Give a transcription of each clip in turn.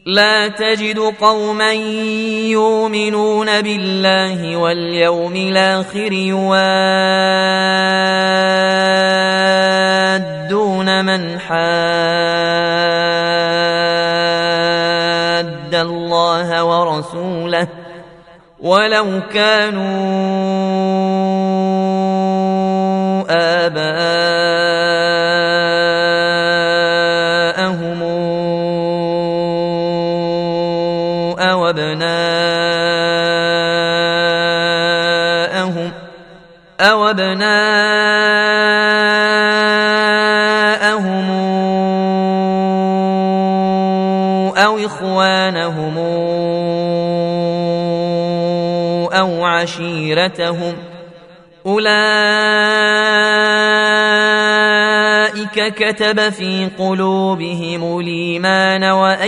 لا تجد قوما يؤمنون بالله واليوم الآخر يوادون من حاد الله ورسوله ولو كانوا آباءهم أو أبناءهم أو إخوانهم أو عشيرتهم أولئك كتب في قلوبهم الإيمان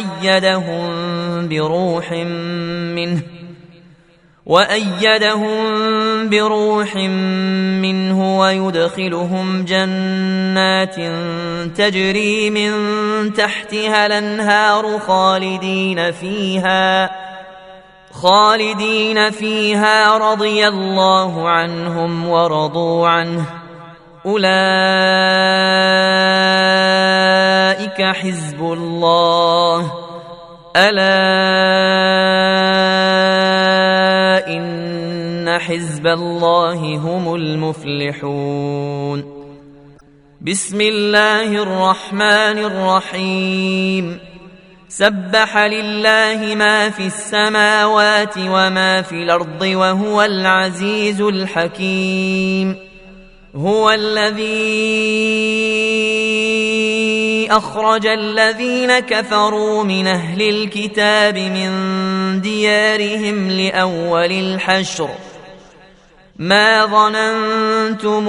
وأيدهم بروح منه ويدخلهم جنات تجري من تحتها الأنهار خالدين فيها رضي الله عنهم ورضوا عنه أولئك حزب الله ألا إن حزب الله هم المفلحون بسم الله الرحمن الرحيم سبح لله ما في السماوات وما في الأرض وهو العزيز الحكيم هو الذي أخرج الذين كفروا من أهل الكتاب من ديارهم لأول الحشر ما ظننتم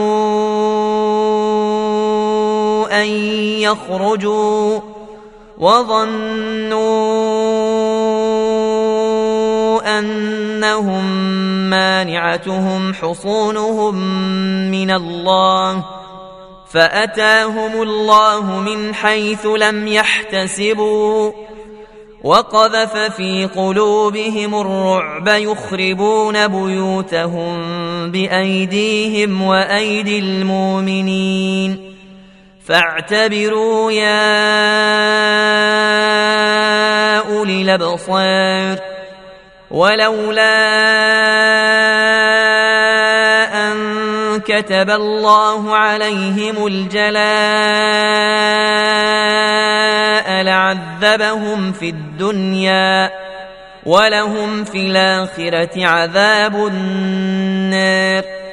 أن يخرجوا وظنوا أنهم مانعتهم حصونهم من الله فأتاهم الله من حيث لم يحتسبوا وقذف في قلوبهم الرعب يخربون بيوتهم بأيديهم وأيدي المؤمنين فاعتبروا يا أولي الأبصار ولولا أن كتب الله عليهم الجلاء لعذبهم في الدنيا ولهم في الآخرة عذاب النار